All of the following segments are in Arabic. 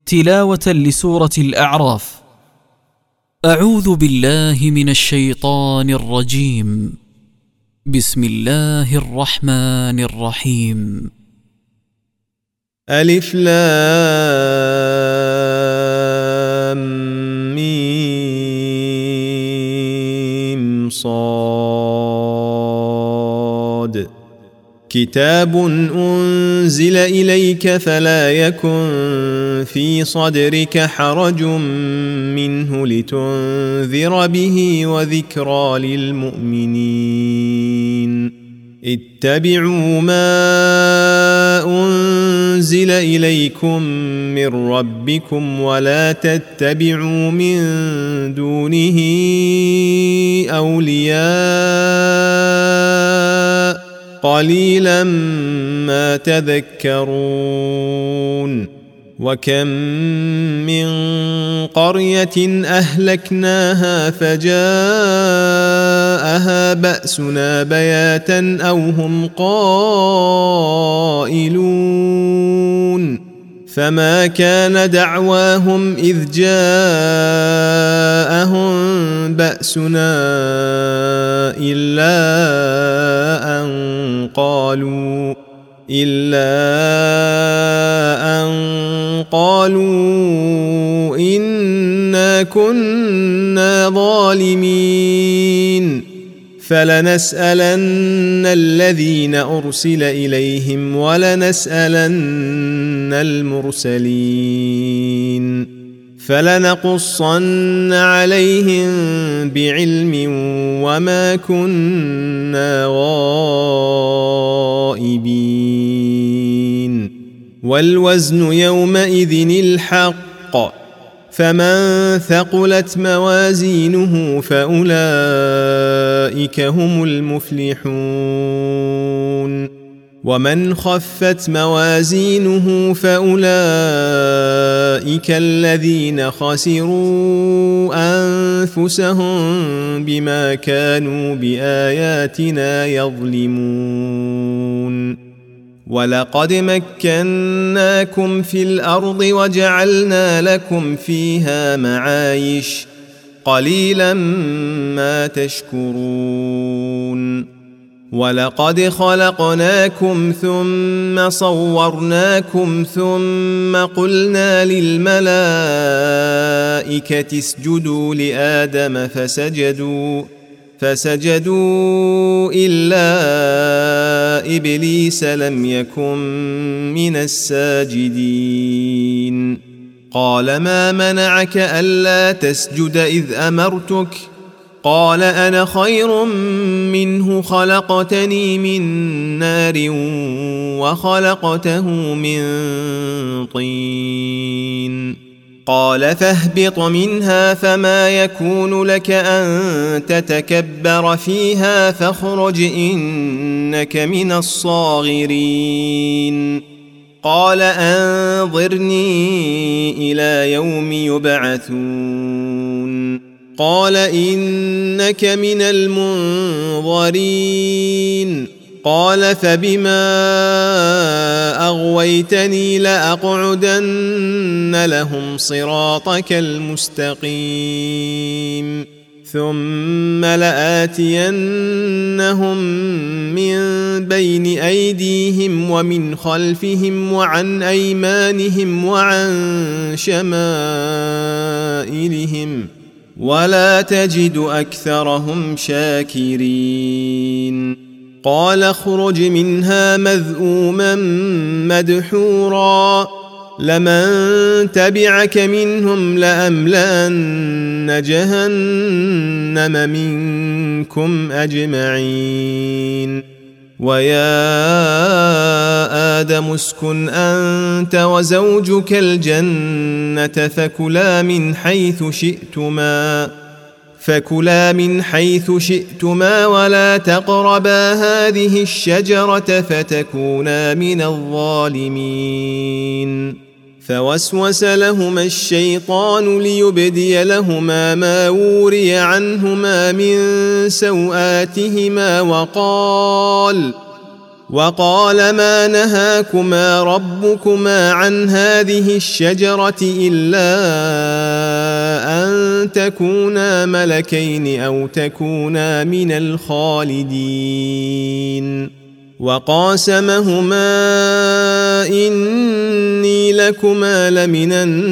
تلاوة لسورة الأعراف. أعوذ بالله من الشيطان الرجيم. بسم الله الرحمن الرحيم. ألف لام ميم صاد. كتاب أنزل إليك فلا يكن في صدرك حرج منه لتنذر به وذكرى للمؤمنين. اتبعوا ما أنزل إليكم من ربكم ولا تتبعوا من دونه أولياء قليلا ما تذكرون. وكم من قرية أهلكناها فجاءها بأسنا بياتا أو هم قائلون فما كان دعواهم إذ جاءهم بأسنا إلا أن قالوا إنا كنا ظالمين. فلنسألن الذين أرسل إليهم ولنسألن المرسلين فلنقصن عليهم بعلم وما كنا غائبين. والوزن يومئذ الحق فمن ثقلت موازينه فأولئك هم المفلحون. ومن خفت موازينه فأولئك الذين خسروا أنفسهم بما كانوا بآياتنا يظلمون. ولقد مكناكم في الأرض وجعلنا لكم فيها معايش قليلا ما تشكرون. ولقد خلقناكم ثم صورناكم ثم قلنا للملائكة اسجدوا لآدم فسجدوا إلا إبليس لم يكن من الساجدين. قال ما منعك ألا تسجد إذ أمرتك؟ قال أنا خير منه خلقتني من نار وخلقته من طين. قال فاهبط منها فما يكون لك أن تتكبر فيها فاخرج إنك من الصاغرين. قال أنظرني إلى يوم يبعثون. قال إنك من المنظرين. قال فبما أغويتني لأقعدن لهم صراطك المستقيم ثم لآتينهم من بين أيديهم ومن خلفهم وعن أيمانهم وعن شمائلهم ولا تجد أكثرهم شاكرين. قال اخرج منها مذءوما مدحورا لمن تبعك منهم لأملأن جهنم منكم أجمعين. ويا آدم اسكن أنت وزوجك الجنة فكلا من حيث شئتما ولا تقربا هذه الشجرة فتكونا من الظالمين. فوسوس لهما الشيطان ليبدي لهما ما وري عنهما من سوآتهما وقال ما نهاكما ربكما عن هذه الشجرة إلا أن تكونا ملكين أو تكونا من الخالدين وقاسمهما إني لكما لمن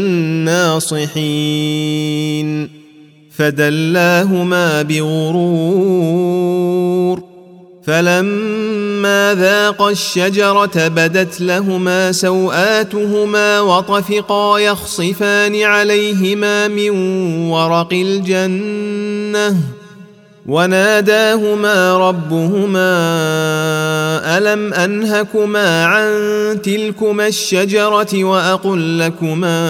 الناصحين فدلاهما بغرور فلما ذاقا الشجرة بدت لهما سوآتهما وطفقا يخصفان عليهما من ورق الجنة وناداهما ربهما ألم أنهكما عن تلكما الشجرة وأقل لكما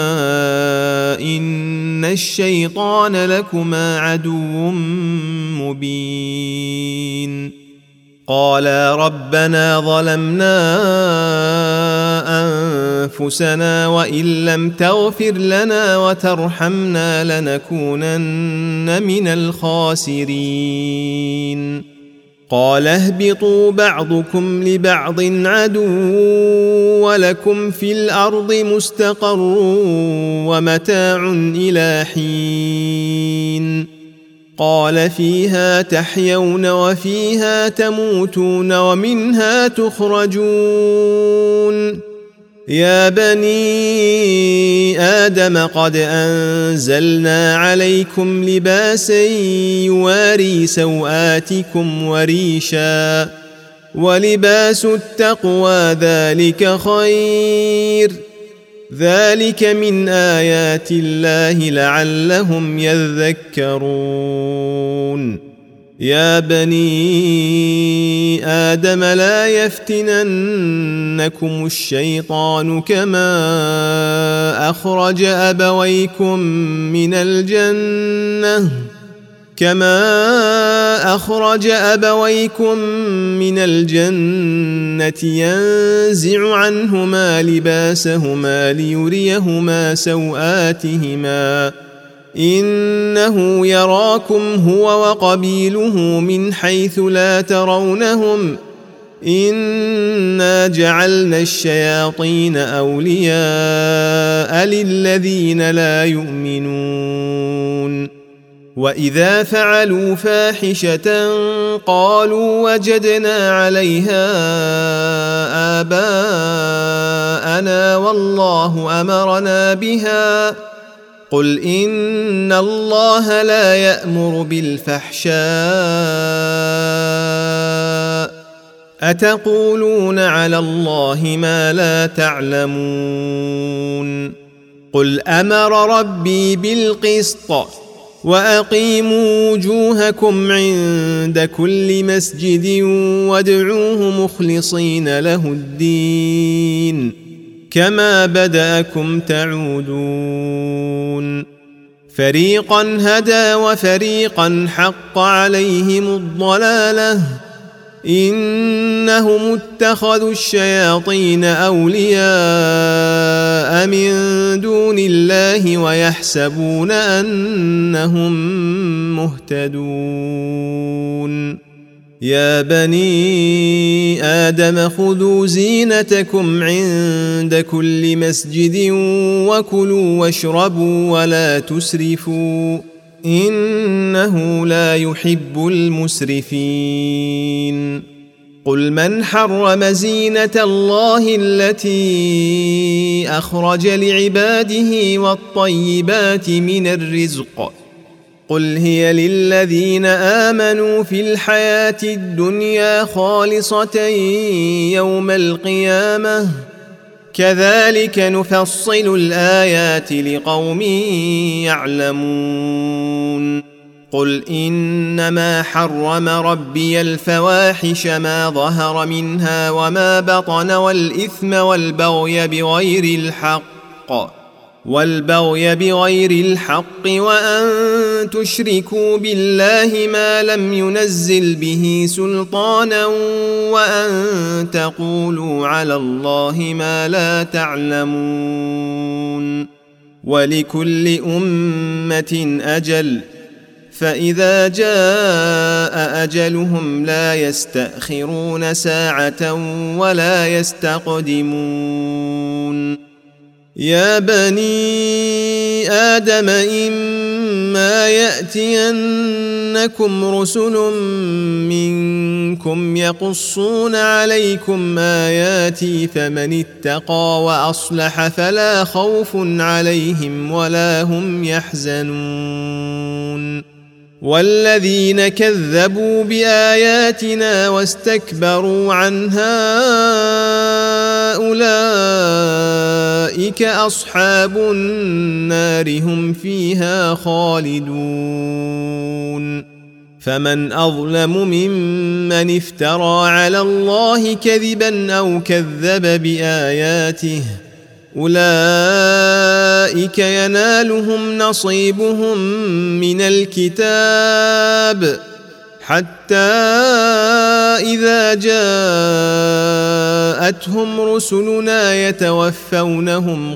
إن الشيطان لكما عدو مبين قالا ربنا ظلمنا أنفسنا وإن لم تغفر لنا وترحمنا لنكونن من الخاسرين قال اهبطوا بعضكم لبعض عدو ولكم في الأرض مستقر ومتاع إلى حين قال فيها تحيون وفيها تموتون ومنها تخرجون يا بني آدم قد أنزلنا عليكم لباسا يواري سوآتكم وريشا ولباس التقوى ذلك خير ذلك من آيات الله لعلهم يذكرون يا بني آدم لا يفتننكم الشيطان كما أخرج أبويكم من الجنة ينزع عنهما لباسهما ليريهما سوآتهما إنه يراكم هو وقبيله من حيث لا ترونهم إنا جعلنا الشياطين أولياء للذين لا يؤمنون وإذا فعلوا فاحشة قالوا وجدنا عليها آباءنا والله أمرنا بها قل إن الله لا يأمر بالفحشاء أتقولون على الله ما لا تعلمون قل أمر ربي بالقسط وأقيموا وجوهكم عند كل مسجد وادعوه مخلصين له الدين كما بدأكم تعودون فريقا هدى وفريقا حق عليهم الضلالة إنهم اتخذوا الشياطين أولياء من دون الله ويحسبون أنهم مهتدون يا بني آدم خذوا زينتكم عند كل مسجد وكلوا واشربوا ولا تسرفوا إنه لا يحب المسرفين قل من حرم زينة الله التي أخرج لعباده والطيبات من الرزق قل هي للذين آمنوا في الحياة الدنيا خالصة يوم القيامة كذلك نفصل الآيات لقوم يعلمون قل إنما حرم ربي الفواحش ما ظهر منها وما بطن والإثم والبغي بغير الحق وأن تشركوا بالله ما لم ينزل به سلطانا وأن تقولوا على الله ما لا تعلمون ولكل أمة أجل فإذا جاء أجلهم لا يستأخرون ساعة ولا يستقدمون يا بني آدم إما يأتينكم رسل منكم يقصون عليكم آياتي فمن اتقى وأصلح فلا خوف عليهم ولا هم يحزنون والذين كذبوا بآياتنا واستكبروا عنها أولئك أصحاب النار هم فيها خالدون فمن أظلم ممن افترى على الله كذبا أو كذب بآياته أولئك ينالهم نصيبهم من الكتاب حتى إذا جاءتهم رسلنا يتوفونهم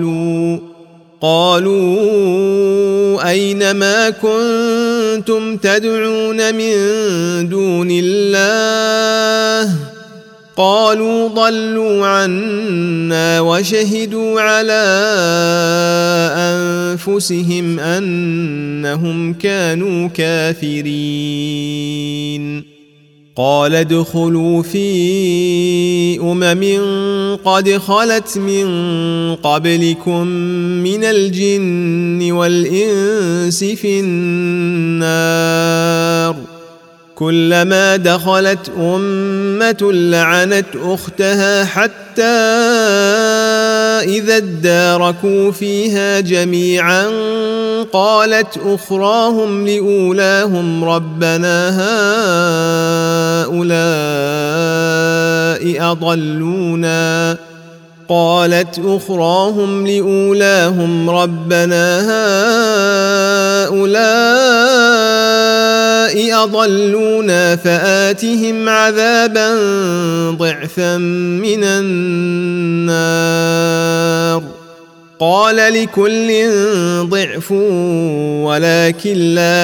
قالوا أين ما كنتم تدعون من دون الله قالوا ضلوا عنا وشهدوا على أنفسهم أنهم كانوا كافرين قال ادخلوا في قد خلت من قبلكم من الجن والإنس في النار كلما دخلت أمة لعنت أختها حتى إذا اداركوا فيها جميعا قالت أخراهم لأولاهم ربنا هؤلاء أضلونا فآتهم عذابا ضعفا من النار قال لكل ضعف ولكن لا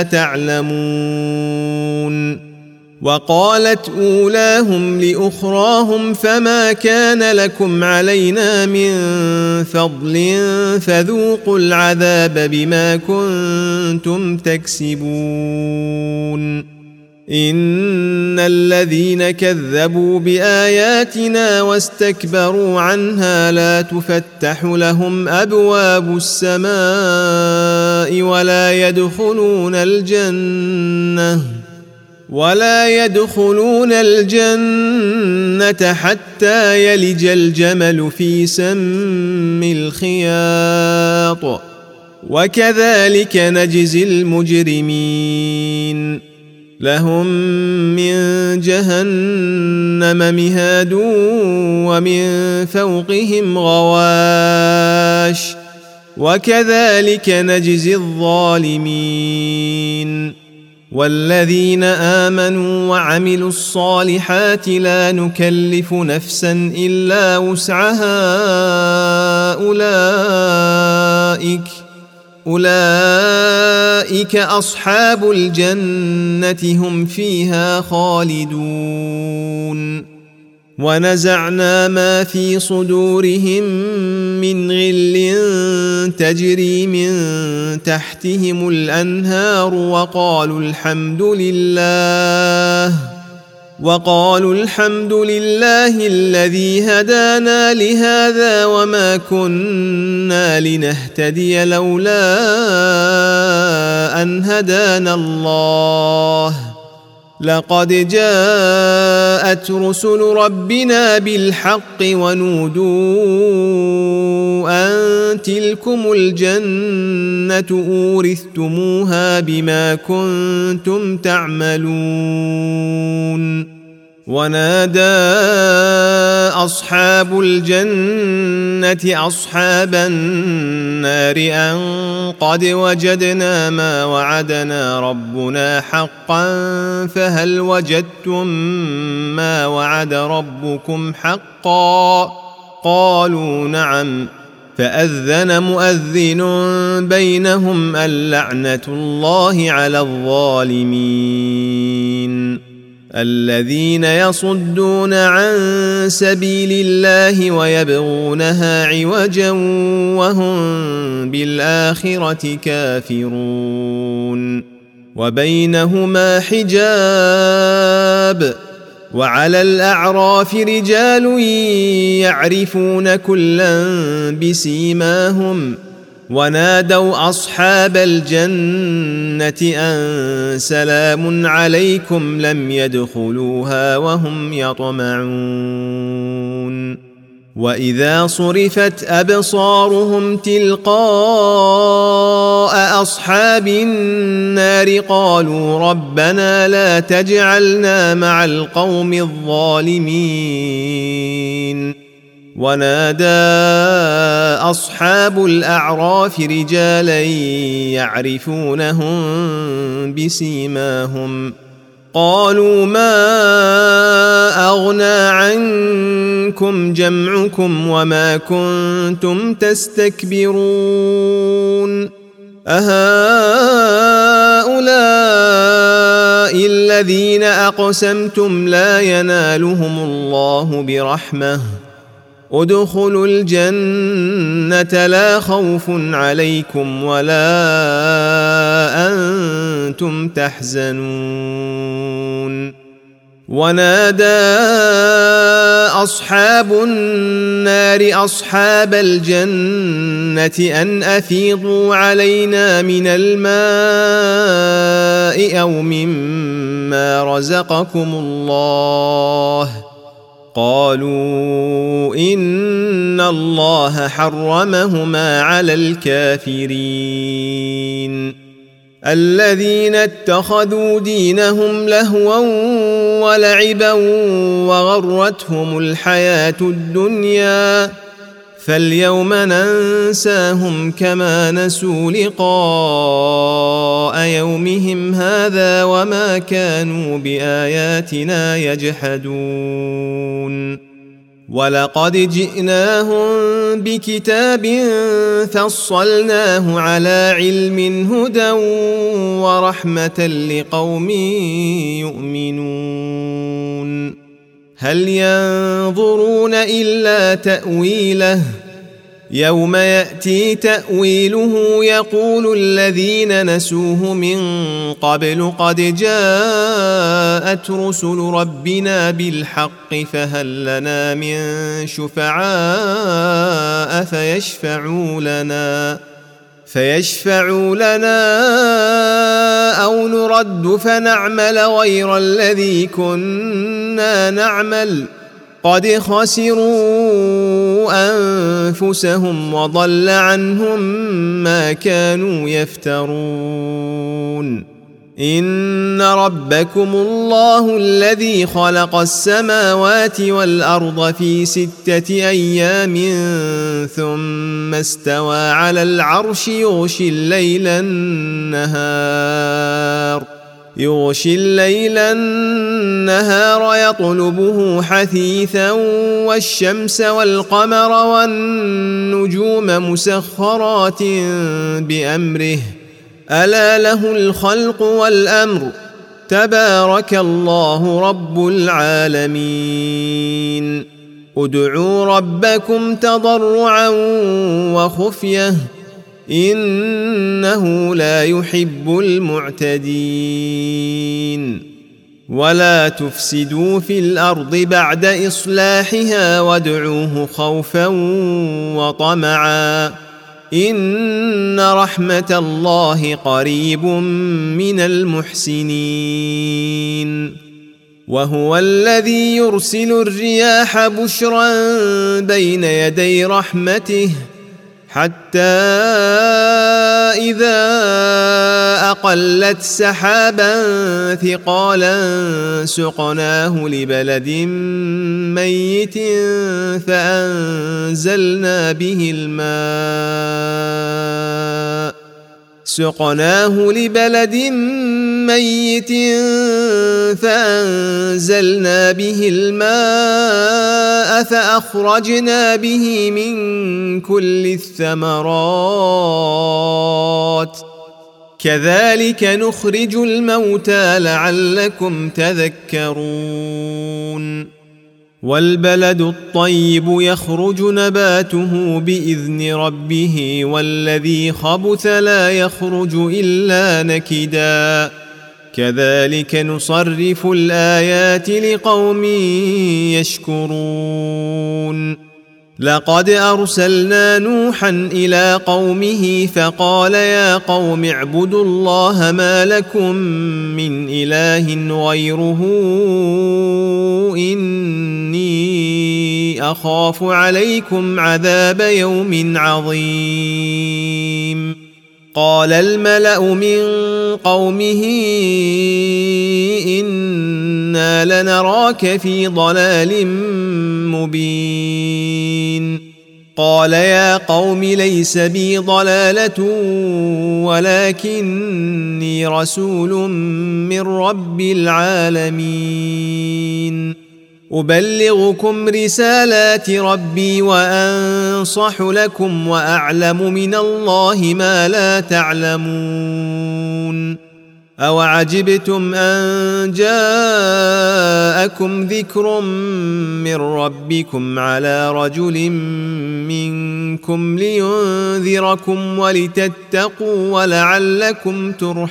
تعلمون وقالت أولاهم لأخراهم فما كان لكم علينا من فضل فذوقوا العذاب بما كنتم تكسبون إن الذين كذبوا بآياتنا واستكبروا عنها لا تفتح لهم أبواب السماء ولا يدخلون الجنة حتى يلج الجمل في سم الخياط وكذلك نجزي المجرمين لهم من جهنم مهاد ومن فوقهم غواش وكذلك نجزي الظالمين والذين آمنوا وعملوا الصالحات لا نكلف نفسا إلا وسعها أولئك أصحاب الجنة هم فيها خالدون ونزعنا ما في صدورهم من غل تجري من تحتهم الأنهار وقالوا الحمد لله الذي هدانا لهذا وما كنا لنهتدي لولا أن هدانا الله لقد جاءت رسل ربنا بالحق ونودوا أن تلكم الجنة أورثتموها بما كنتم تعملون ونادى أصحاب الجنة أصحاب النار أن قد وجدنا ما وعدنا ربنا حقا فهل وجدتم ما وعد ربكم حقا قالوا نعم فأذن مؤذن بينهم اللعنة الله على الظالمين الذين يصدون عن سبيل الله ويبغونها عوجا وهم بالآخرة كافرون وبينهما حجاب وعلى الأعراف رجال يعرفون كلا بسيماهم ونادوا أصحاب الجنة أن سلام عليكم لم يدخلوها وهم يطمعون وإذا صرفت أبصارهم تلقاء أصحاب النار قالوا ربنا لا تجعلنا مع القوم الظالمين ونادى أصحاب الأعراف رجالا يعرفونهم بسيماهم قالوا ما أغنى عنكم جمعكم وما كنتم تستكبرون أهؤلاء الذين أقسمتم لا ينالهم الله برحمة ادخلوا الجنة لا خوف عليكم ولا أنتم تحزنون ونادى أصحاب النار أصحاب الجنة أن أفيضوا علينا من الماء أو مما رزقكم الله قالوا إن الله حرمهما على الكافرين الذين اتخذوا دينهم لهوا ولعبا وغرتهم الحياة الدنيا فاليوم ننساهم كما نسوا لقاء يومهم هذا وما كانوا بآياتنا يجحدون ولقد جئناهم بكتاب فصلناه على علم هدى ورحمة لقوم يؤمنون هل ينظرون إلا تأويله يوم يأتي تأويله يقول الذين نسوه من قبل قد جاءت رسل ربنا بالحق فهل لنا من شفعاء فيشفعوا لنا أو نرد فنعمل غير الذي كنا نعمل قد خسروا أنفسهم وضل عنهم ما كانوا يفترون إن ربكم الله الذي خلق السماوات والأرض في 6 أيام ثم استوى على العرش يغشي الليل النهار يطلبه حثيثا والشمس والقمر والنجوم مسخرات بأمره ألا له الخلق والأمر تبارك الله رب العالمين ادعوا ربكم تضرعا وخفية إنه لا يحب المعتدين ولا تفسدوا في الأرض بعد إصلاحها وادعوه خوفا وطمعا إن رحمة الله قريب من المحسنين وهو الذي يرسل الرياح بشرا بين يدي رحمته حتى إذا أقلت سحابا ثقالا سقناه لبلد ميت فأنزلنا به الماء فأخرجنا به من كل الثمرات كذلك نخرج الموتى لعلكم تذكرون والبلد الطيب يخرج نباته بإذن ربه والذي خبث لا يخرج إلا نكدا كذلك نصرف الآيات لقوم يشكرون لقد أرسلنا نوحا إلى قومه فقال يا قوم اعبدوا الله ما لكم من إله غيره إني أخاف عليكم عذاب يوم عظيم قال الملأ من قومه إنا لنراك في ضلال مبين قال يا قوم ليس بي ضلالة ولكني رسول من رب العالمين أبلغكم رسالات ربي وأنصح لكم وأعلم من الله ما لا تعلمون أوعجبتم أن جاءكم ذكر من ربكم على رجل منكم لينذركم ولتتقوا ولعلكم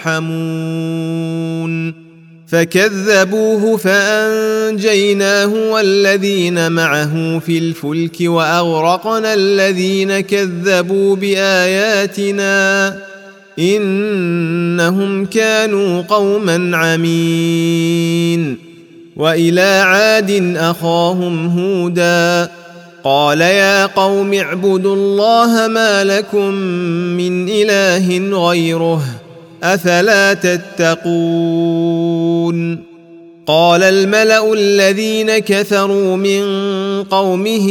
ترحمون فكذبوه فأنجيناه والذين معه في الفلك وأغرقنا الذين كذبوا بآياتنا إنهم كانوا قوما عمين وإلى عاد أخاهم هودا قال يا قوم اعبدوا الله ما لكم من إله غيره أفلا تتقون قال الملأ الذين كفروا من قومه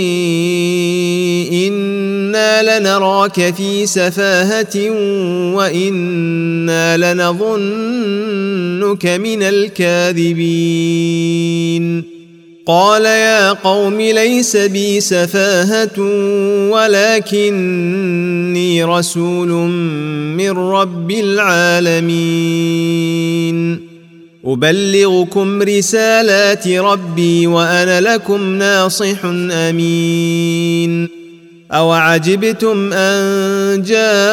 إنا لنراك في سفاهة وإنا لنظنك من الكاذبين قال يا قوم ليس بي سفاهة ولكني رسول من رب العالمين أبلغكم رسالات ربي وأنا لكم ناصح أمين أوعجبتم أن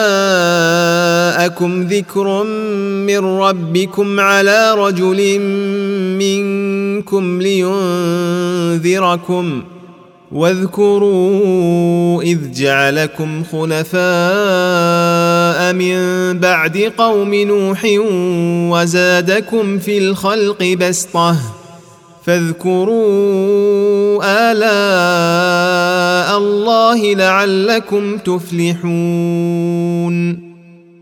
جاءكم ذكر من ربكم على رجل منكم لينذركم واذكروا إذ جعلكم خلفاء من بعد قوم نوح وزادكم في الخلق بسطة فاذكروا آلاء الله لعلكم تفلحون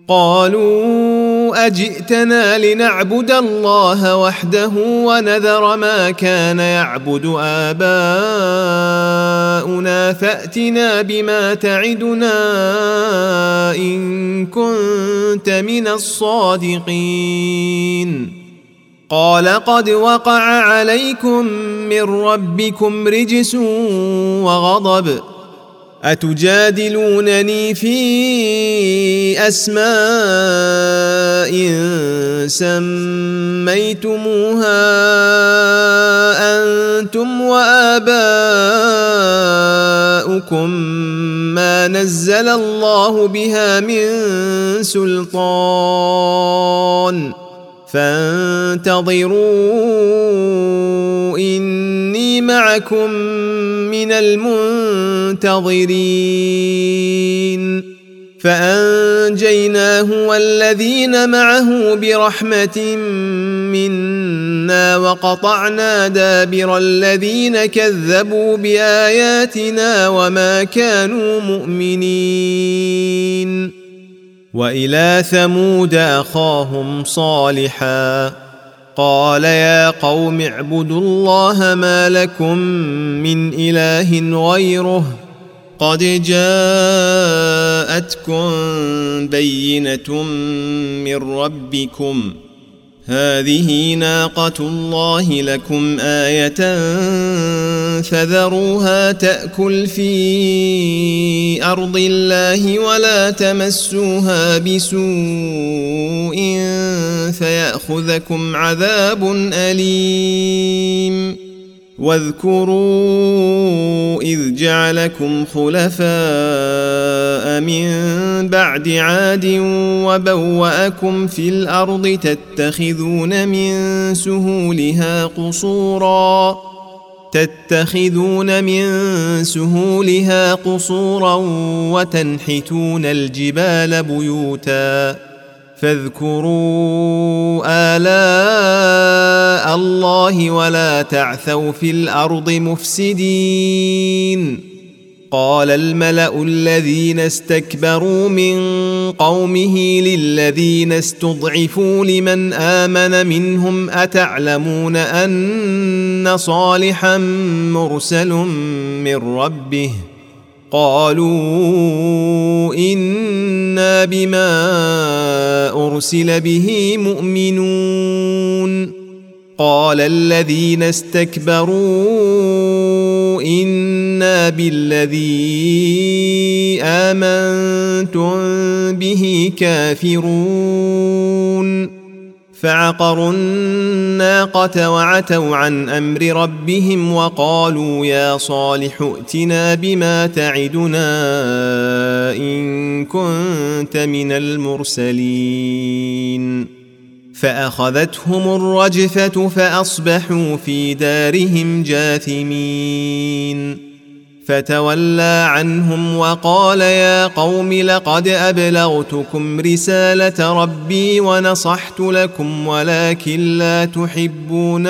قالوا أجئتنا لنعبد الله وحده ونذر ما كان يعبد آباؤنا فأتنا بما تعدنا إن كنت من الصادقين قال قد وقع عليكم من ربكم رجس وغضب أتجادلونني في أسماء سميتموها أنتم وآباؤكم ما نزل الله بها من سلطان فانتظروا إني معكم من المنتظرين فأنجيناه والذين معه برحمة منا وقطعنا دابر الذين كذبوا بآياتنا وما كانوا مؤمنين وإلى ثمود أخاهم صالحا قال يا قوم اعبدوا الله ما لكم من إله غيره قد جاءتكم بينة من ربكم هذه ناقة الله لكم آية فذروها تأكل في أرض الله ولا تمسوها بسوء فيأخذكم عذاب أليم واذكروا إذ جعلكم خلفاء من بعد عاد وبوأكم في الأرض تتخذون من سهولها قصورا وتنحتون الجبال بيوتا فاذكروا آلاء الله ولا تعثوا في الأرض مفسدين قال الملأ الذين استكبروا من قومه للذين استضعفوا لمن آمن منهم أتعلمون أن صالحا مرسل من ربه قالوا إنا بما أرسل به مؤمنون قال الذين استكبروا إنا بالذي آمنتم به كافرون فعقروا الناقة وعتوا عن أمر ربهم وقالوا يا صالح ائتنا بما تعدنا إن كنت من المرسلين فأخذتهم الرجفة فأصبحوا في دارهم جاثمين فتولى عنهم وقال يا قوم لقد أبلغتكم رسالة ربي ونصحت لكم ولكن لا تحبون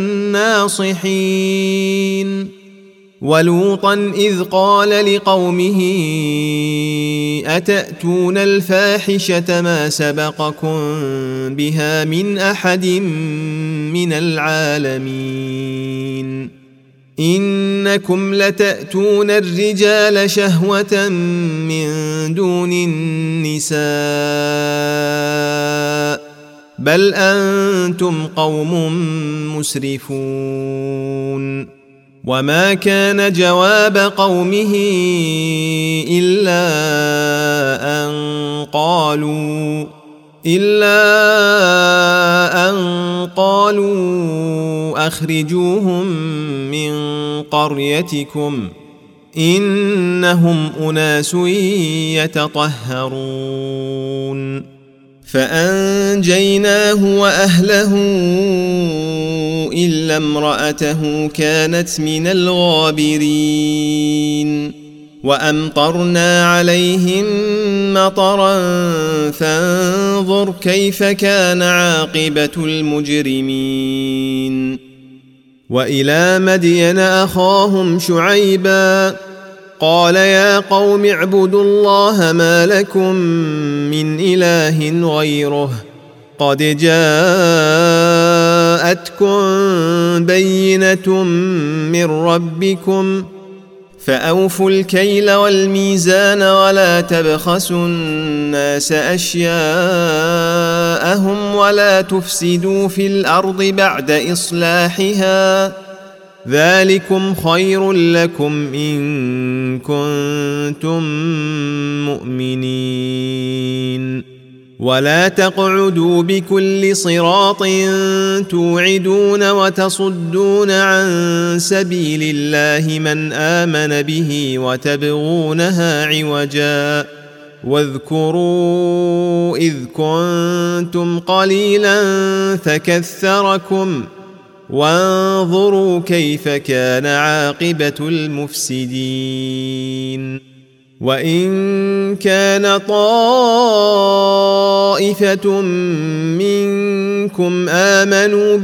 الناصحين ولوطا إذ قال لقومه أتأتون الفاحشة ما سبقكم بها من أحد من العالمين إنكم لتأتون الرجال شهوة من دون النساء بل أنتم قوم مسرفون وما كان جواب قومه إلا أن قالوا أخرجوهم من قريتكم إنهم أناس يتطهرون فأنجيناه وأهله إلا امرأته كانت من الغابرين وأمطرنا عليهم مطرا فانظر كيف كان عاقبة المجرمين وإلى مدين أخاهم شعيبا قال يا قوم اعبدوا الله ما لكم من إله غيره قد جاءتكم بينة من ربكم فأوفوا الكيل والميزان ولا تبخسوا الناس أشياءهم ولا تفسدوا في الأرض بعد إصلاحها ذلكم خير لكم إن كنتم مؤمنين ولا تقعدوا بكل صراط توعدون وتصدون عن سبيل الله من آمن به وتبغونها عوجا واذكروا إذ كنتم قليلا فكثركم وانظروا كيف كان عاقبة المفسدين وإن كان طائفة منكم آمنوا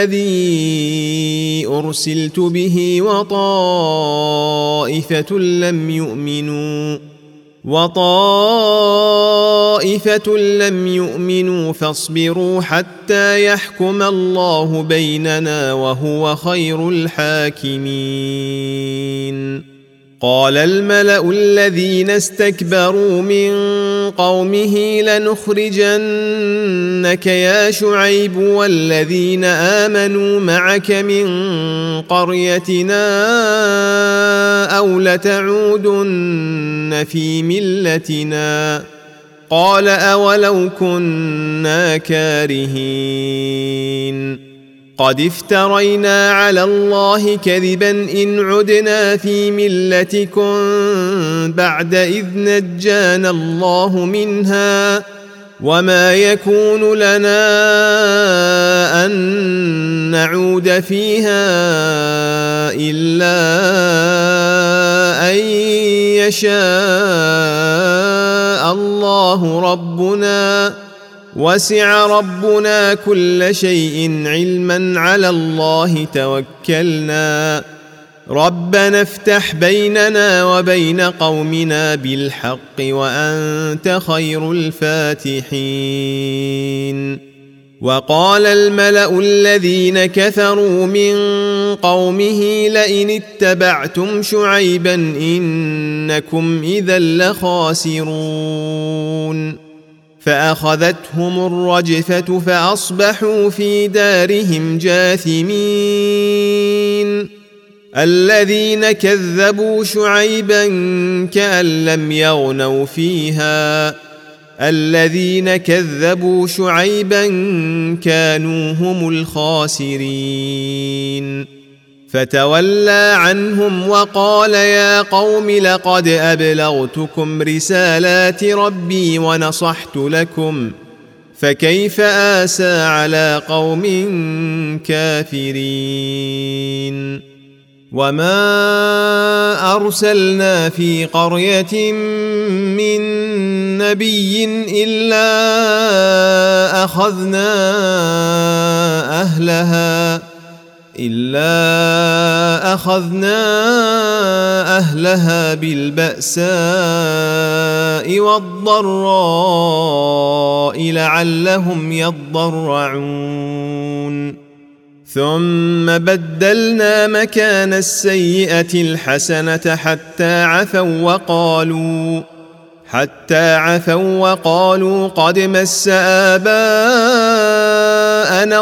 بالذي أرسلت به وطائفة لم يؤمنوا فاصبروا حتى يحكم الله بيننا وهو خير الحاكمين قال الملأ الذين استكبروا من قومه لنخرجنك يا شعيب والذين آمنوا معك من قريتنا أو لتعودن في ملتنا قال أولو كنا كارهين قد افترينا على الله كذبا إن عدنا في ملتكم بعد إذ نجانا الله منها وما يكون لنا أن نعود فيها إلا أن يشاء الله ربنا وسع ربنا كل شيء علما على الله توكلنا ربنا افتح بيننا وبين قومنا بالحق وأنت خير الفاتحين وقال الملأ الذين كفروا من قومه لئن اتبعتم شعيبا إنكم إذا لخاسرون فأخذتهم الرجفة فأصبحوا في دارهم جاثمين الذين كذبوا شعيبا كأن لم يغنوا فيها الذين كذبوا شعيبا كانوا هم الخاسرين فتولى عنهم وقال يا قوم لقد أبلغتكم رسالات ربي ونصحت لكم فكيف آسى على قوم كافرين وما أرسلنا في قرية من نبي إلا أخذنا أهلها بالبأساء والضراء لعلهم يضرعون ثم بدلنا مكان السيئة الحسنة حتى عفوا وقالوا قد مس آباءنا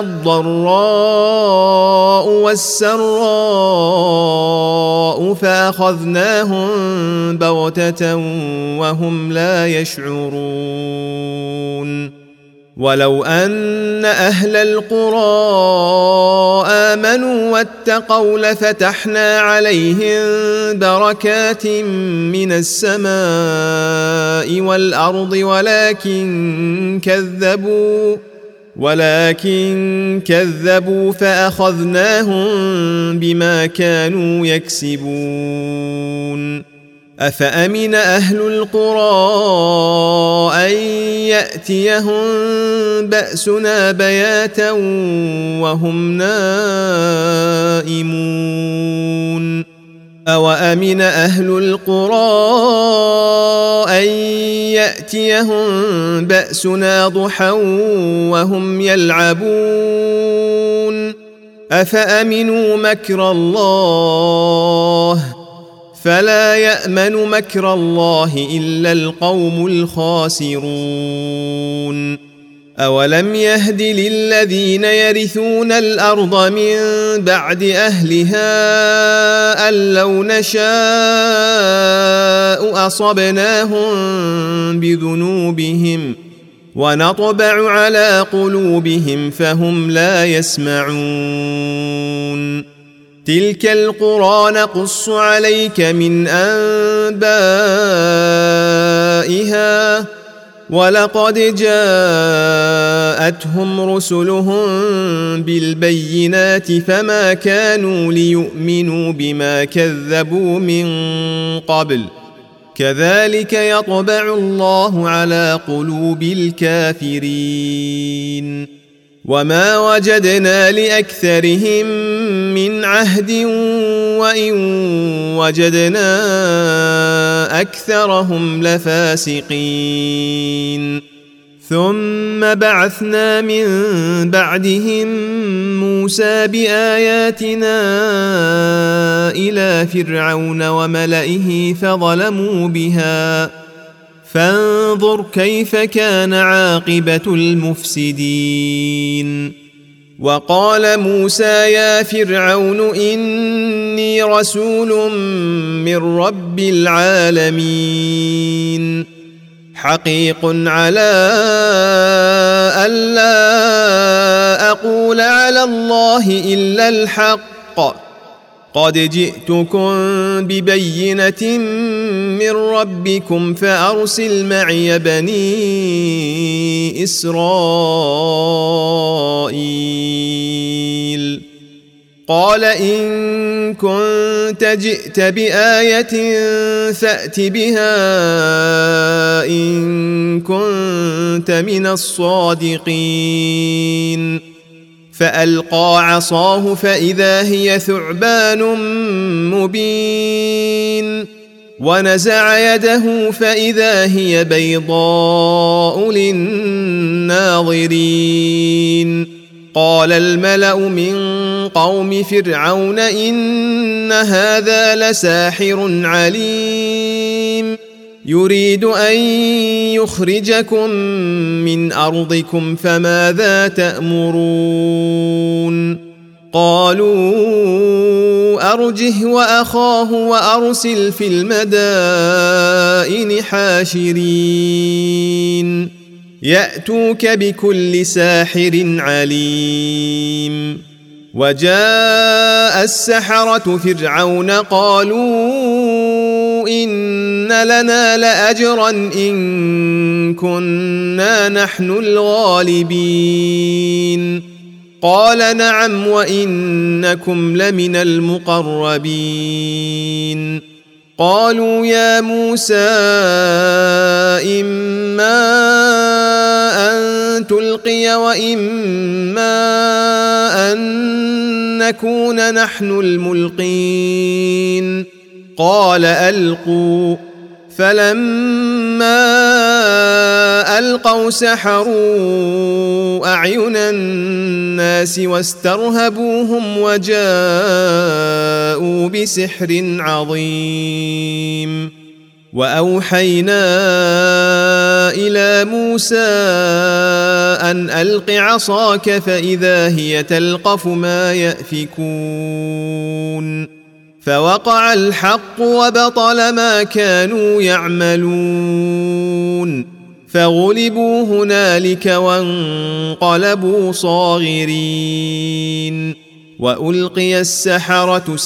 الضراء والسراء فأخذناهم بغتة وهم لا يشعرون ولو أن أهل القرى آمنوا واتقوا لفتحنا عليهم بركات من السماء والأرض ولكن كذبوا فأخذناهم بما كانوا يكسبون أفأمن أهل القرى أن يأتيهم بأسنا بياتا وهم نائمون أوأمن أهل القرى أن يأتيهم بأسنا ضحى وهم يلعبون أفأمنوا مكر الله فلا يأمن مكر الله إلا القوم الخاسرون أولم يهد للذين يرثون الأرض من بعد أهلها أن لو نشاء أصبناهم بذنوبهم ونطبع على قلوبهم فهم لا يسمعون تلك القرى نقص عليك من أنبائها ولقد جاءتهم رسلهم بالبينات فما كانوا ليؤمنوا بما كذبوا من قبل كذلك يطبع الله على قلوب الكافرين وما وجدنا لأكثرهم من عهد وإن وجدنا أكثرهم لفاسقين ثم بعثنا من بعدهم موسى بآياتنا إلى فرعون وملئه فظلموا بها فانظر كيف كان عاقبة المفسدين. وقال موسى يا فرعون إني رسول من رب العالمين حقيق على ألا أقول على الله إلا الحق قد جئتكم ببينة من ربكم فأرسل معي بني إسرائيل. قال إن كنت جئت بآية فأت بها إن كنت من الصادقين. فألقى عصاه فإذا هي ثعبان مبين ونزع يده فإذا هي بيضاء للناظرين. قال الملأ من قوم فرعون إن هذا لساحر عليم يريد أن يخرجكم من أرضكم فماذا تأمرون. قالوا أرجه وأخاه وأرسل في المدائن حاشرين يأتوك بكل ساحر عليم. وجاء السحرة فرعون قالوا إن لنا لأجرا إن كنا نحن الغالبين. قال نعم وإنكم لمن المقربين. قالوا يا موسى إما أن تلقي وإما أن نكون نحن الملقين. قال ألقوا. فلما ألقوا سحروا أعين الناس واسترهبوهم وجاءوا بسحر عظيم. وأوحينا إلى موسى أن ألق عصاك فإذا هي تلقف ما يأفكون. فوقع الحق وبطل ما كانوا يعملون فغلبوا هنالك وانقلبوا صاغرين. وألقي السحرة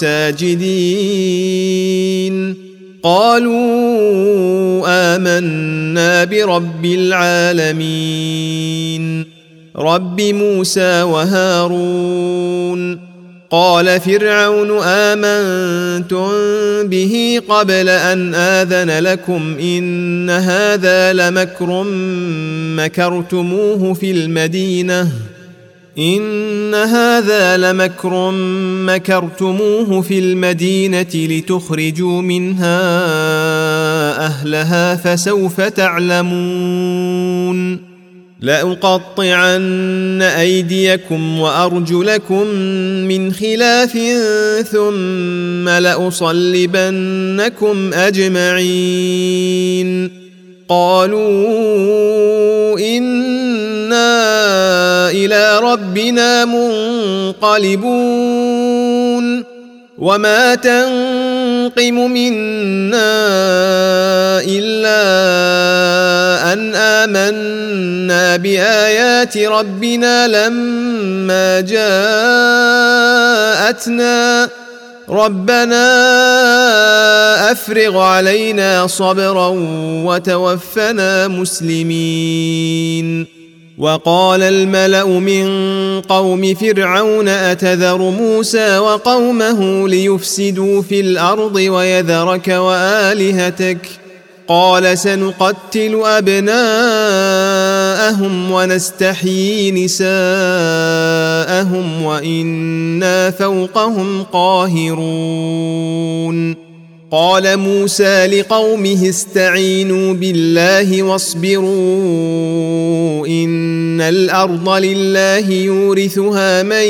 ساجدين قالوا آمنا برب العالمين رب موسى وهارون. قال فرعون آمنتم به قبل أن آذن لكم إن هذا لمكر مكرتموه في المدينة لتخرجوا منها أهلها فسوف تعلمون. لأقطعن أيديكم وأرجلكم من خلاف ثم لأصلبنكم أجمعين. قالوا إنا إلى ربنا منقلبون. وما تنقم منا إلا أن آمنا بآيات ربنا لما جاءتنا ربنا أفرغ علينا صبرا وتوفنا مسلمين. وقال الملأ من قوم فرعون أتذر موسى وقومه ليفسدوا في الأرض ويذرك وآلهتك قال سنقتل أبناءهم ونستحيي نساءهم وإنا فوقهم قاهرون. قال موسى لقومه استعينوا بالله واصبروا إن الأرض لله يورثها من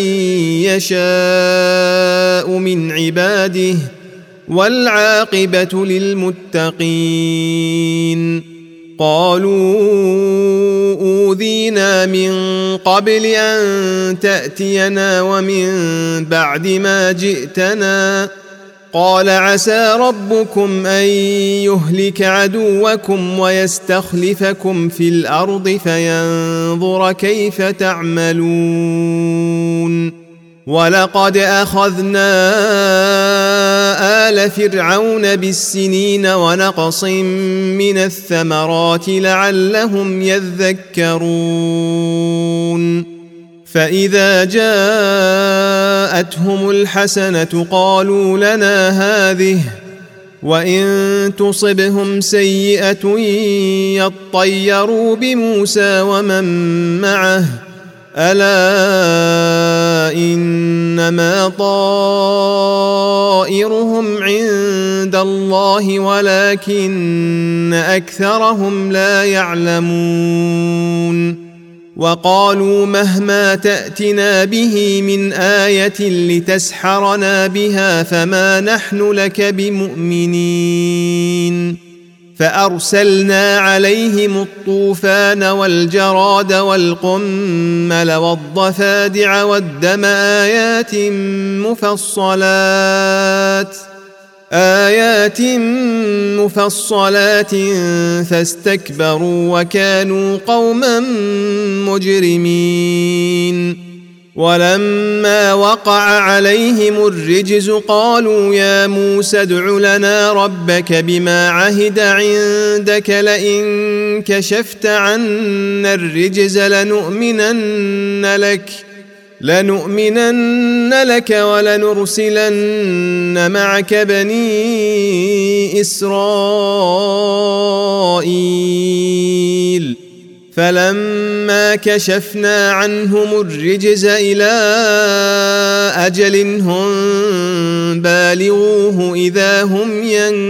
يشاء من عباده والعاقبة للمتقين. قالوا أوذينا من قبل أن تأتينا ومن بعد ما جئتنا قال عسى ربكم أن يهلك عدوكم ويستخلفكم في الأرض فينظر كيف تعملون. ولقد أخذنا آل فرعون بالسنين ونقص من الثمرات لعلهم يذكرون. فإذا جاءتهم الحسنة قالوا لنا هذه وإن تصبهم سيئة يطيروا بموسى ومن معه ألا إنما طائرهم عند الله ولكن أكثرهم لا يعلمون. وقالوا مهما تأتنا به من آية لتسحرنا بها فما نحن لك بمؤمنين. فأرسلنا عليهم الطوفان والجراد والقمل والضفادع والدم آيات مفصلات فاستكبروا وكانوا قوما مجرمين. ولما وقع عليهم الرجز قالوا يا موسى ادع لنا ربك بما عهد عندك لئن كشفت عنا الرجز لنؤمنن لك ولنرسلن معك بني إسرائيل. فلما كشفنا عنهم الرجز إلى أجل هم بالغوه إذا هم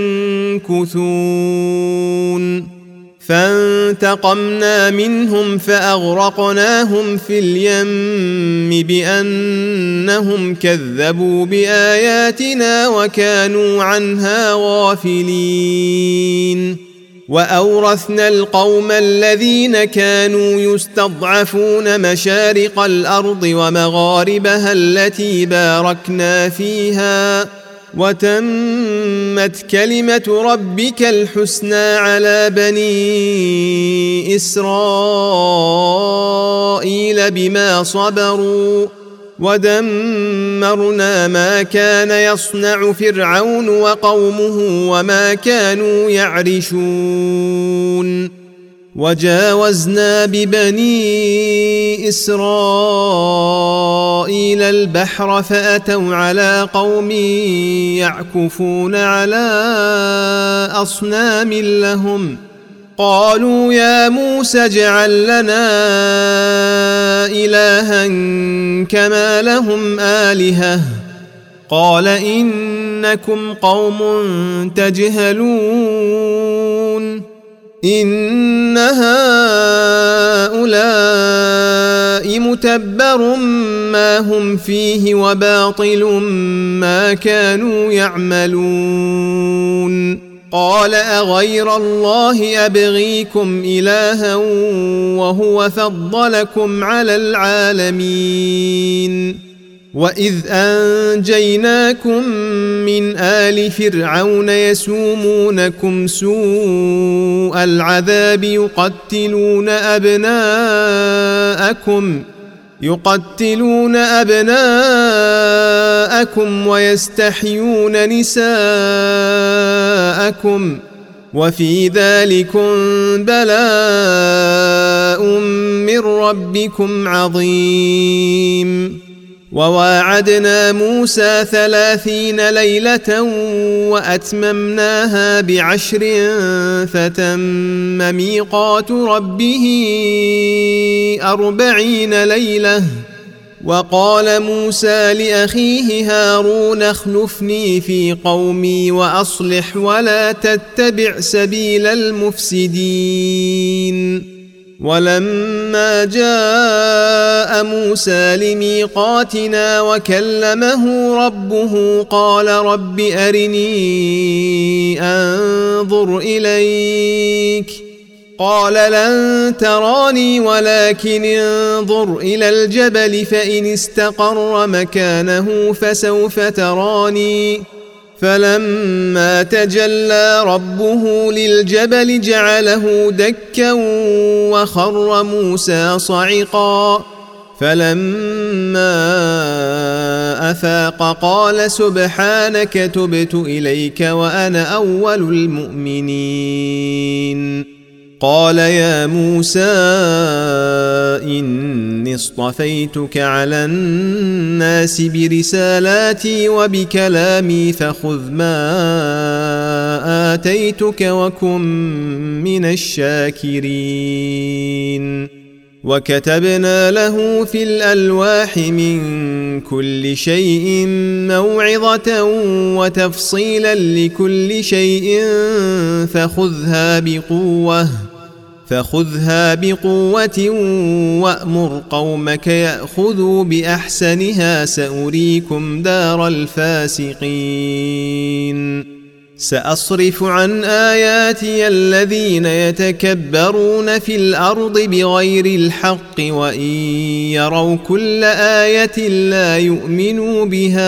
ينكثون. فانتقمنا منهم فأغرقناهم في اليم بأنهم كذبوا بآياتنا وكانوا عنها غافلين. وأورثنا القوم الذين كانوا يستضعفون مشارق الأرض ومغاربها التي باركنا فيها وتمت كلمة ربك الحسنى على بني إسرائيل بما صبروا ودمرنا ما كان يصنع فرعون وقومه وما كانوا يعرشون. وجاوزنا ببني إسرائيل البحر فأتوا على قوم يعكفون على أصنام لهم قالوا يا موسى اجعل لنا إلها كما لهم آلهة قال إنكم قوم تجهلون. إن هؤلاء متبر ما هم فيه وباطل ما كانوا يعملون. قال أغير الله أبغيكم إلها وهو فضلكم على العالمين. وإذ أنجيناكم من آل فرعون يسومونكم سوء العذاب يقتلون أبناءكم ويستحيون نساءكم وفي ذلكم بلاء من ربكم عظيم. وواعدنا موسى 30 ليلة وأتممناها ب10 فتم ميقات ربه 40 ليلة وقال موسى لأخيه هارون اخلفني في قومي وأصلح ولا تتبع سبيل المفسدين. ولما جاء موسى لميقاتنا وكلمه ربه قال رب أرني أنظر إليك قال لن تراني ولكن انظر إلى الجبل فإن استقر مكانه فسوف تراني. فلما تجلى ربه للجبل جعله دكا وخر موسى صعقا. فلما أفاق قال سبحانك تبت إليك وأنا أول المؤمنين. قال يا موسى إني اصطفيتك على الناس برسالاتي وبكلامي فخذ ما آتيتك وكن من الشاكرين. وكتبنا له في الألواح من كل شيء موعظة وتفصيلا لكل شيء فخذها بقوة وأمر قومك يأخذوا بأحسنها سأريكم دار الفاسقين. سأصرف عن آياتي الذين يتكبرون في الأرض بغير الحق وإن يروا كل آية لا يؤمنوا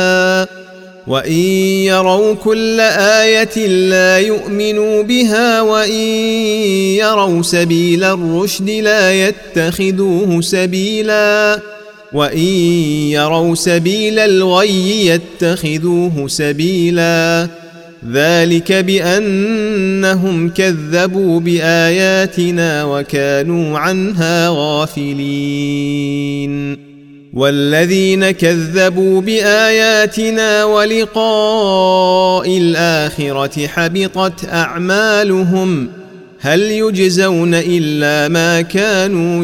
بها وإن يروا سبيل الرشد لا يتخذوه سبيلا وإن يروا سبيل الغي يتخذوه سبيلا. ذلك بأنهم كذبوا بآياتنا وكانوا عنها غافلين. والذين كذبوا بآياتنا ولقاء الآخرة حبطت أعمالهم هل يجزون إلا ما كانوا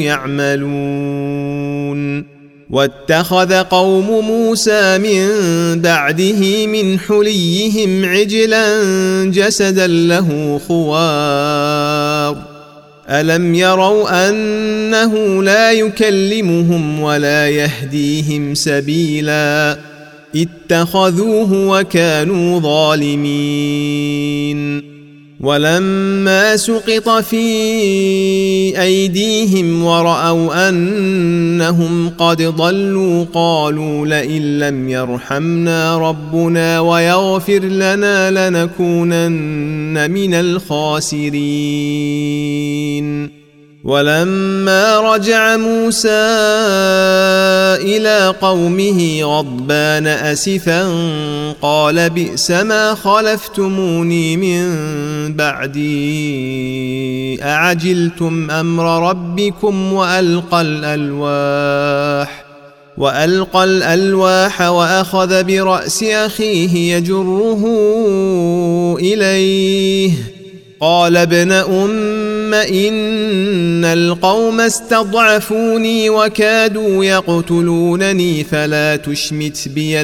يعملون. واتخذ قوم موسى من بعده من حليهم عجلا جسدا له خوار ألم يروا أنه لا يكلمهم ولا يهديهم سبيلا اتخذوه وكانوا ظالمين. ولما سقط في أيديهم ورأوا أنهم قد ضلوا قالوا لئن لم يرحمنا ربنا ويغفر لنا لنكونن من الخاسرين. ولما رجع موسى إلى قومه غضبان أسفا قال بئس ما خلفتموني من بعدي أعجلتم أمر ربكم وألقى الألواح وأخذ برأس أخيه يجره إليه قال ابن أم إن القوم استضعفوني وكادوا يقتلونني فلا تشمت بي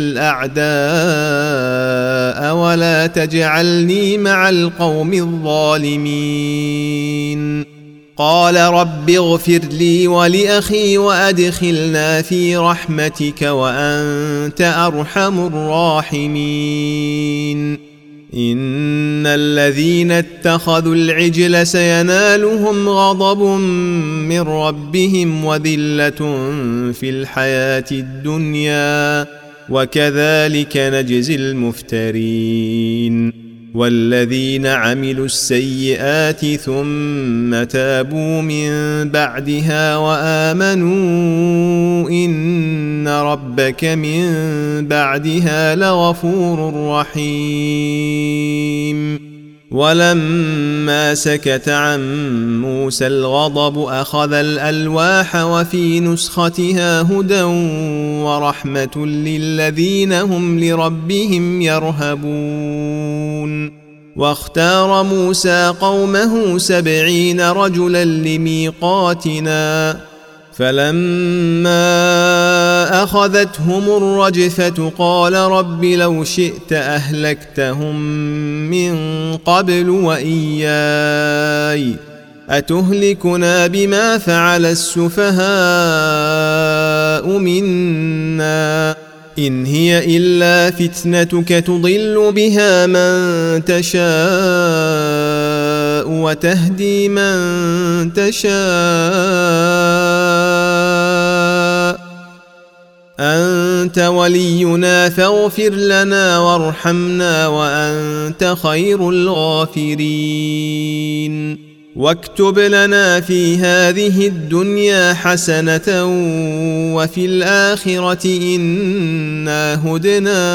الأعداء ولا تجعلني مع القوم الظالمين. قال رب اغفر لي ولأخي وأدخلنا في رحمتك وأنت أرحم الراحمين. إن الذين اتخذوا العجل سينالهم غضب من ربهم وذلة في الحياة الدنيا وكذلك نجزي المفترين. والذين عملوا السيئات ثم تابوا من بعدها وآمنوا إن ربك من بعدها لغفور رحيم. ولما سكت عن موسى الغضب أخذ الألواح وفي نسختها هدى ورحمة للذين هم لربهم يرهبون. واختار موسى قومه 70 رجلا لميقاتنا فلما أخذتهم الرجفة قال رب لو شئت أهلكتهم من قبل وإياي أتهلكنا بما فعل السفهاء منا إن هي إلا فتنتك تضل بها من تشاء وتهدي من تشاء أنت ولينا فاغفر لنا وارحمنا وأنت خير الغافرين واكتب لنا في هذه الدنيا حسنة وفي الآخرة إنا هدنا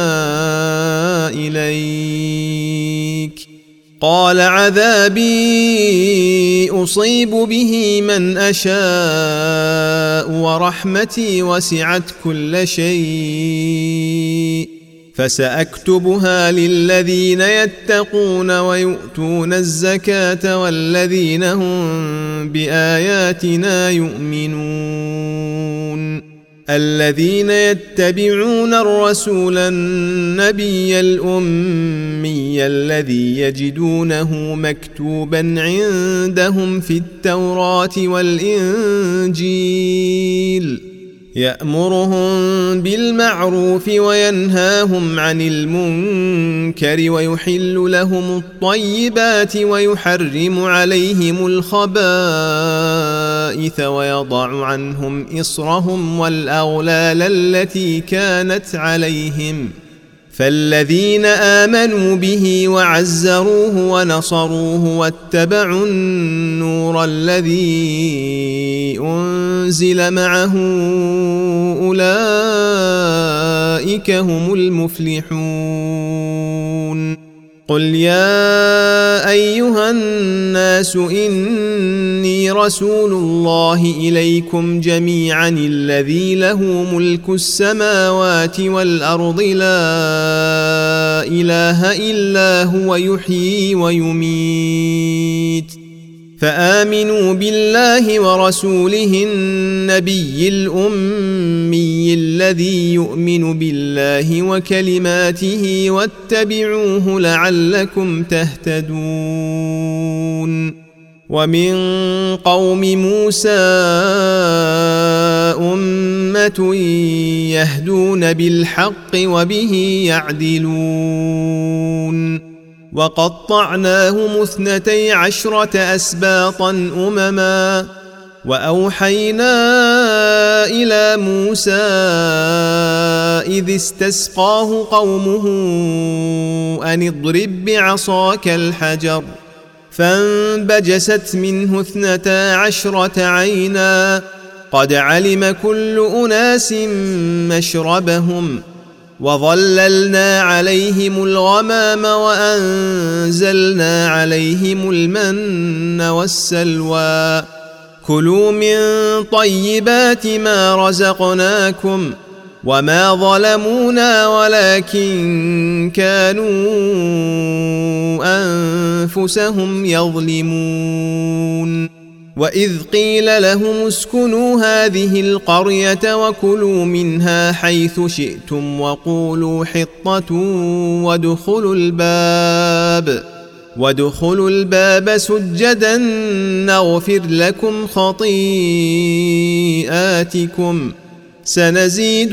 إليك قال عذابي أصيب به من أشاء ورحمتي وسعت كل شيء فسأكتبها للذين يتقون ويؤتون الزكاة والذين هم بآياتنا يؤمنون الذين يتبعون الرسول النبي الأمي الذي يجدونه مكتوبا عندهم في التوراة والإنجيل يأمرهم بالمعروف وينهاهم عن المنكر ويحل لهم الطيبات ويحرم عليهم الخبائث ويضع عنهم إصرهم والأغلال التي كانت عليهم فالذين آمنوا به وعزروه ونصروه واتبعوا النور الذي أنزل معه أولئك هم المفلحون قل يا أيها الناس إني رسول الله إليكم جميعا الذي له ملك السماوات والأرض لا إله إلا هو يحيي ويميت فآمنوا بالله ورسوله النبي الأمي الذي يؤمن بالله وكلماته واتبعوه لعلكم تهتدون ومن قوم موسى أمة يهدون بالحق وبه يعدلون وقطعناهم 12 أسباطا أمما وأوحينا إلى موسى إذ استسقاه قومه أن اضرب بعصاك الحجر فانبجست منه 12 عينا قد علم كل أناس مشربهم وظللنا عليهم الغمام وأنزلنا عليهم المن والسلوى كلوا من طيبات ما رزقناكم وما ظلمونا ولكن كانوا أنفسهم يظلمون وإذ قيل لهم اسكنوا هذه القرية وكلوا منها حيث شئتم وقولوا حطة وادخلوا الباب سجدا نغفر لكم خطيئاتكم سنزيد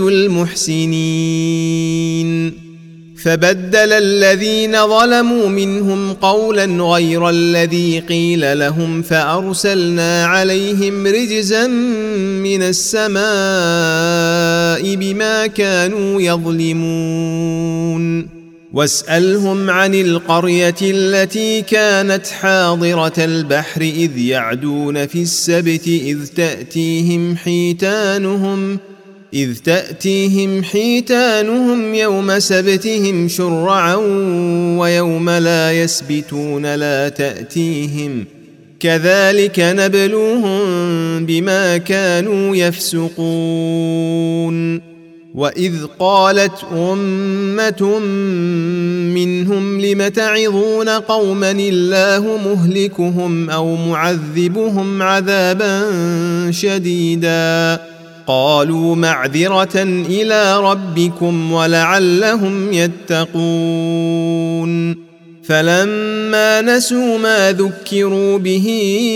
المحسنين فبدل الذين ظلموا منهم قولا غير الذي قيل لهم فأرسلنا عليهم رجزا من السماء بما كانوا يظلمون واسألهم عن القرية التي كانت حاضرة البحر إذ يعدون في السبت إذ تأتيهم حيتانهم يوم سبتهم شرعا ويوم لا يسبتون لا تأتيهم كذلك نبلوهم بما كانوا يفسقون وإذ قالت أمة منهم لم تعظون قوما الله مهلكهم أو معذبهم عذابا شديدا قالوا معذرة إلى ربكم ولعلهم يتقون فلما نسوا ما ذكروا به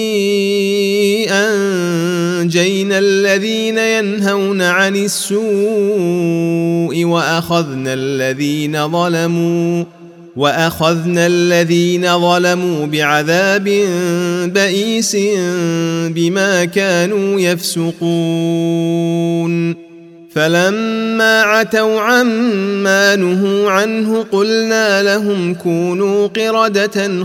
أنجينا الذين ينهون عن السوء وأخذنا الذين ظلموا بعذاب بئيس بما كانوا يفسقون فلما عتوا عما نهوا عنه قلنا لهم كونوا قردة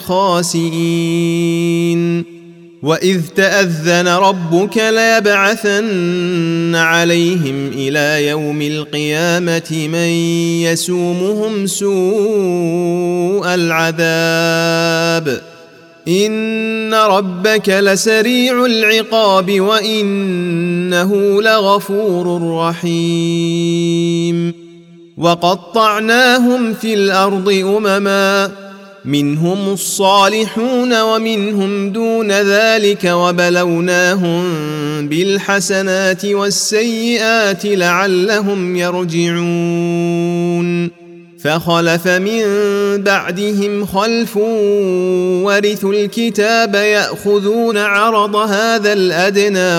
خاسئين وإذ تأذن ربك ليبعثن عليهم إلى يوم القيامة من يسومهم سوء العذاب إن ربك لسريع العقاب وإنه لغفور رحيم وقطعناهم في الأرض أمما منهم الصالحون ومنهم دون ذلك وبلوناهم بالحسنات والسيئات لعلهم يرجعون فخلف من بعدهم خلف ورثوا الكتاب يأخذون عرض هذا الأدنى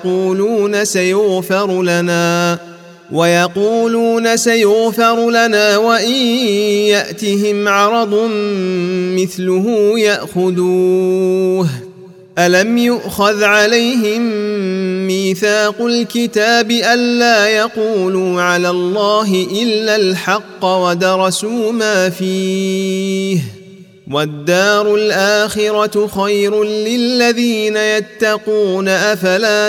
ويقولون سيغفر لنا وإن يأتهم عرض مثله يأخذوه ألم يؤخذ عليهم ميثاق الكتاب ألا يقولوا على الله إلا الحق ودرسوا ما فيه والدار الآخرة خير للذين يتقون أفلا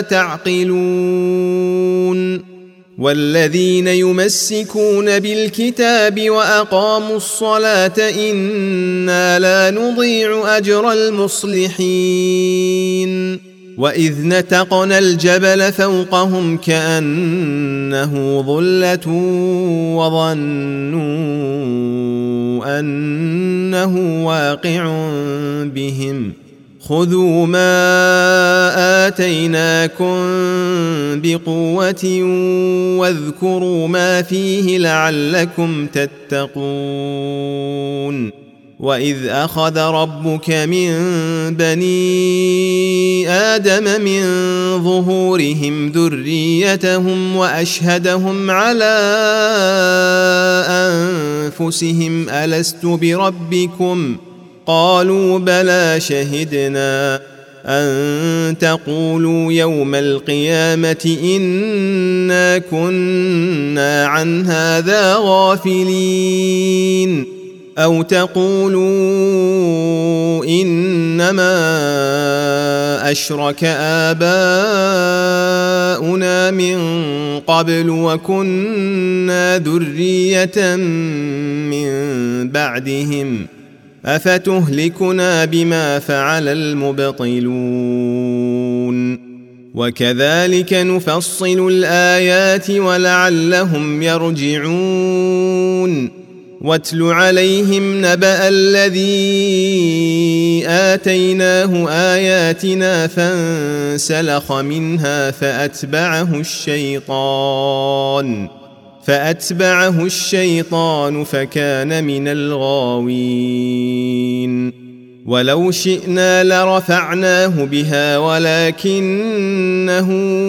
تعقلون والذين يمسكون بالكتاب وأقاموا الصلاة إنا لا نضيع أجر المصلحين وإذ نتقنا الجبل فوقهم كأنه ظلة وظنوا أنه واقع بهم خذوا ما آتيناكم بقوة واذكروا ما فيه لعلكم تتقون وإذ أخذ ربك من بني آدم من ظهورهم ذريتهم وأشهدهم على أنفسهم ألست بربكم قالوا بلى شهدنا أن تقولوا يوم القيامة إنا كنا عن هذا غافلين أو تقولوا إنما أشرك آباؤنا من قبل وكنا ذرية من بعدهم أفتهلكنا بما فعل المبطلون وكذلك نفصل الآيات ولعلهم يرجعون واتل عليهم نبأ الذي آتيناه آياتنا فانسلخ منها فأتبعه الشيطان فكان من الغاوين ولو شئنا لرفعناه بها ولكنه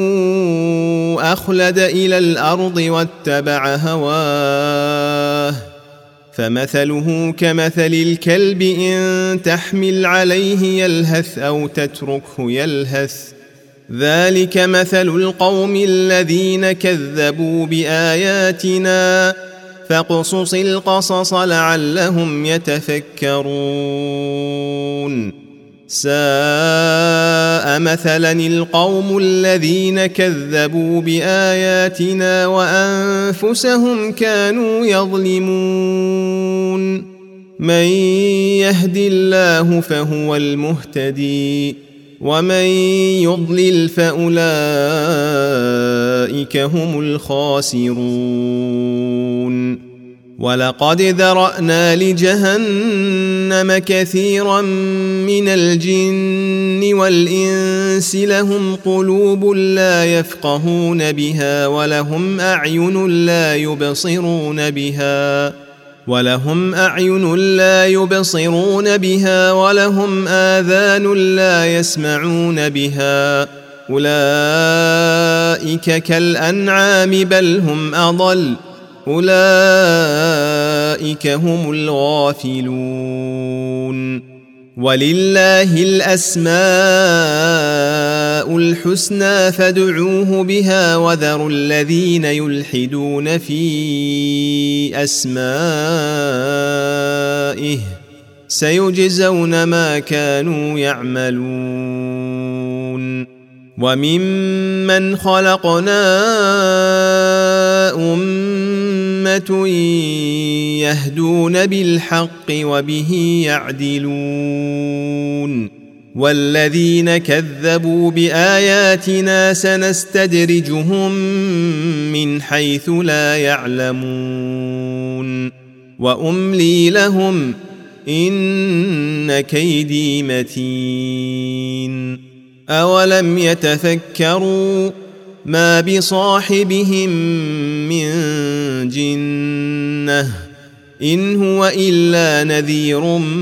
أخلد إلى الأرض واتبع هواه فمثله كمثل الكلب إن تحمل عليه يلهث أو تتركه يلهث ذلك مثل القوم الذين كذبوا بآياتنا فاقصص القصص لعلهم يتفكرون ساء مثلا القوم الذين كذبوا بآياتنا وأنفسهم كانوا يظلمون من يهد الله فهو المهتدي ومن يضلل فأولئك هم الخاسرون ولقد ذرأنا لجهنم كثيرا من الجن والإنس لهم قلوب لا يفقهون بها ولهم أعين لا يبصرون بها ولهم آذان لا يسمعون بها أولئك كالأنعام بل هم أضل أولئك هم الغافلون ولله الأسماء الحسنى فادعوه بها وذروا الذين يلحدون في أسمائه سيجزون ما كانوا يعملون وممن خلقنا أمة يهدون بالحق وبه يعدلون والذين كذبوا بآياتنا سنستدرجهم من حيث لا يعلمون وأملي لهم إن كيدي متين أولم يتفكروا ما بصاحبهم من جنة إن هو إلا نذير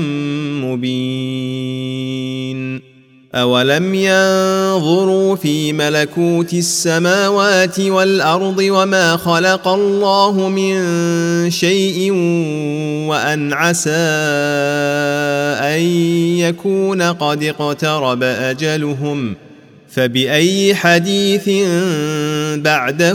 مبين أولم ينظروا في ملكوت السماوات والأرض وما خلق الله من شيء وأن عسى أن يكون قد اقترب أجلهم فبأي حديث بعده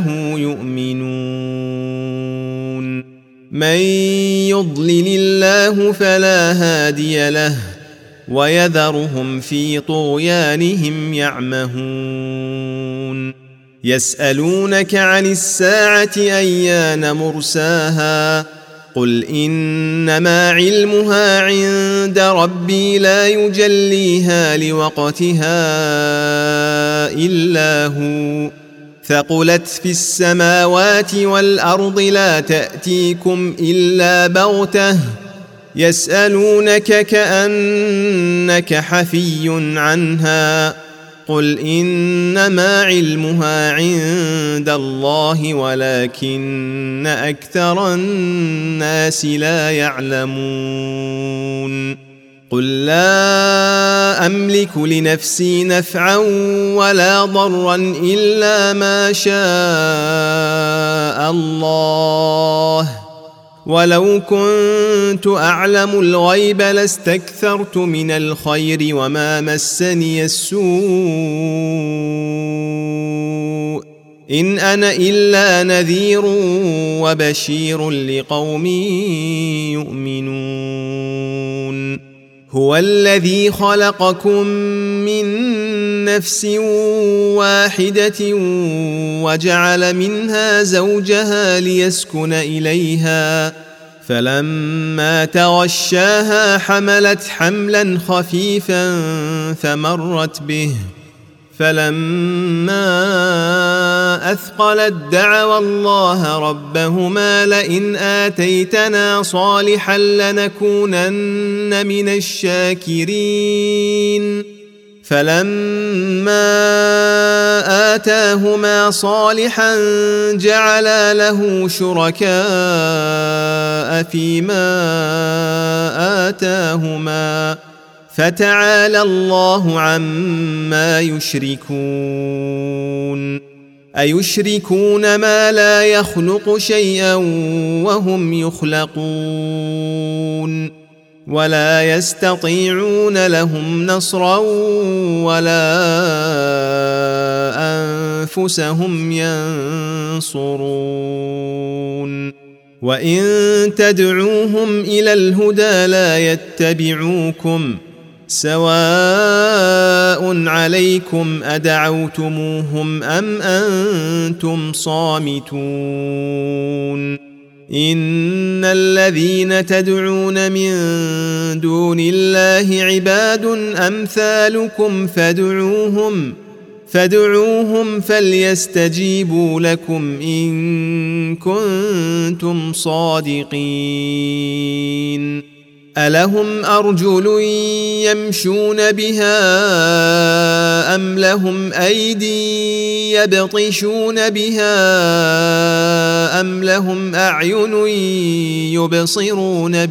يؤمنون من يضلل الله فلا هادي له ويذرهم في طغيانهم يعمهون يسألونك عن الساعة أيان مرساها قل إنما علمها عند ربي لا يجليها لوقتها إلا هو ثقلت في السماوات والأرض لا تأتيكم إلا بغتة يسألونك كأنك حفي عنها قل إنما علمها عند الله ولكن أكثر الناس لا يعلمون قل لا أملك لنفسي نفعا ولا ضرا إلا ما شاء الله ولو كنت أعلم الغيب لاستكثرت من الخير وما مسني السوء إن أنا إلا نذير وبشير لقوم يؤمنون هو الذي خلقكم من نفس واحدة وجعل منها زوجها ليسكن إليها فلما تغشاها حملت حملا خفيفا فمرت به فلما أثقلت دعوا الله ربهما لئن آتيتنا صالحا لنكونن من الشاكرين فلما آتاهما صالحا جعلا له شركاء فيما آتاهما فتعالى الله عما يشركون أيشركون ما لا يخلق شيئا وهم يخلقون ولا يستطيعون لهم نصرا ولا أنفسهم ينصرون وإن تدعوهم إلى الهدى لا يتبعوكم سواء عليكم أدعوتموهم أم أنتم صامتون إن الذين تدعون من دون الله عباد أمثالكم فادعوهم فليستجيبوا لكم إن كنتم صادقين ألهم أرجل يمشون بها أم لهم أيدي يبطشون بها أم لهم أعين يبصرون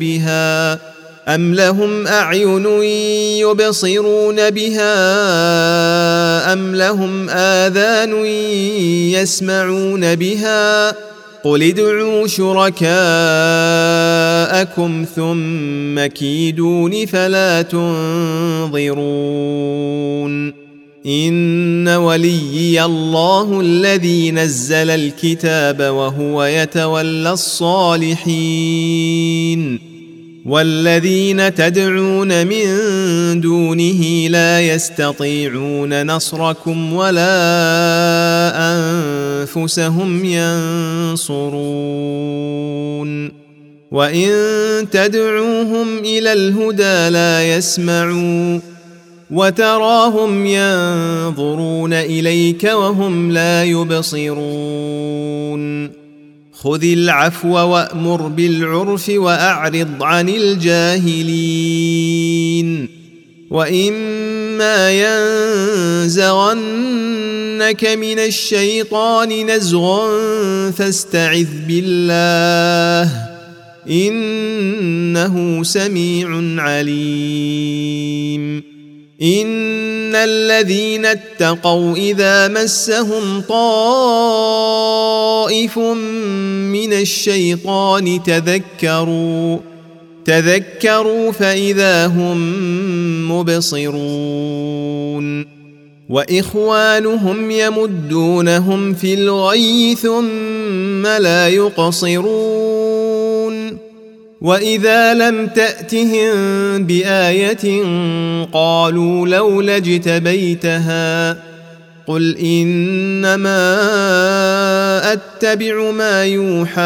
بها أم لهم آذان يسمعون بها قل ادعوا شركاءكم ثم كيدون فلا تنظرون إن وليي الله الذي نزل الكتاب وهو يتولى الصالحين والذين تدعون من دونه لا يستطيعون نصركم ولا أنفسهم ينصرون وإن تدعوهم إلى الهدى لا يسمعوا وتراهم ينظرون إليك وهم لا يبصرون خذ العفو وأمر بالعرف وأعرض عن الجاهلين وإما ينزغنك من الشيطان نزغ فاستعذ بالله إنه سميع عليم إن الذين اتقوا إذا مسهم طائف من الشيطان تذكروا فإذا هم مبصرون وإخوانهم يمدونهم في الغي ثم لا يقصرون وإذا لم تأتهم بآية قالوا لولا اجتبيتها قل إنما أتبع ما يوحى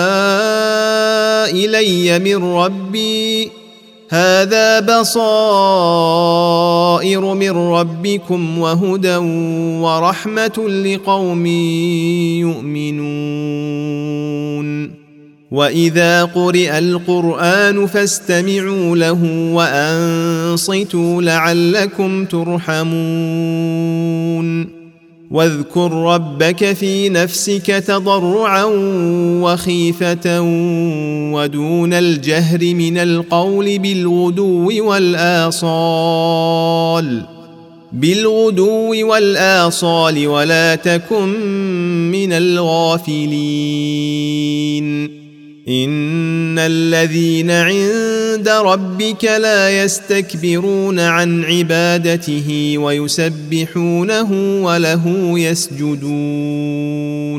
إلي من ربي هذا بصائر من ربكم وهدى ورحمة لقوم يؤمنون وإذا قرئ القرآن فاستمعوا له وأنصتوا لعلكم ترحمون واذكر ربك في نفسك تضرعا وخيفة ودون الجهر من القول بالغدو والآصال ولا تكن من الغافلين إن الذين عند ربك لا يستكبرون عن عبادته ويسبحونه وله يسجدون